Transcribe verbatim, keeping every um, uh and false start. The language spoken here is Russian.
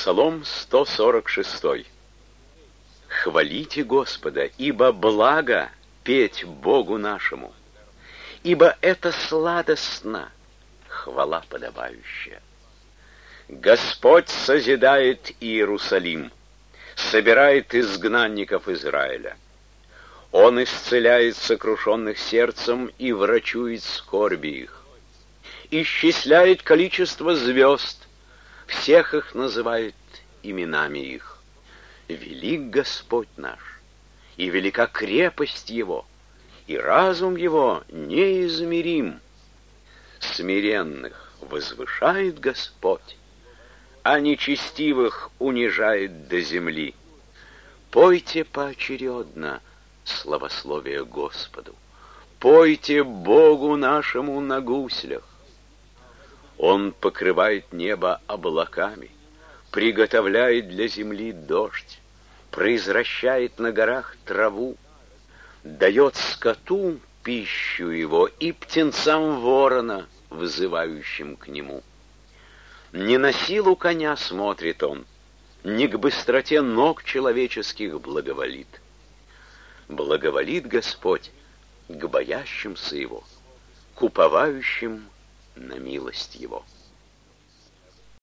Псалом сто сорок шесть. Хвалите Господа, ибо благо петь Богу нашему, ибо это сладостно, хвала подобающая. Господь созидает Иерусалим, собирает изгнанников Израиля. Он исцеляет сокрушенных сердцем и врачует скорби их. Исчисляет количество звезд, всех их называет именами их. Велик Господь наш, и велика крепость Его, и разум Его неизмерим. Смиренных возвышает Господь, а нечестивых унижает до земли. Пойте поочередно славословие Господу, пойте Богу нашему на гуслях. Он покрывает небо облаками, приготовляет для земли дождь, произвращает на горах траву, дает скоту пищу его и птенцам ворона, вызывающим к нему. Не на силу коня смотрит он, не к быстроте ног человеческих благоволит. Благоволит Господь к боящимся Его, к уповающим на милость Его.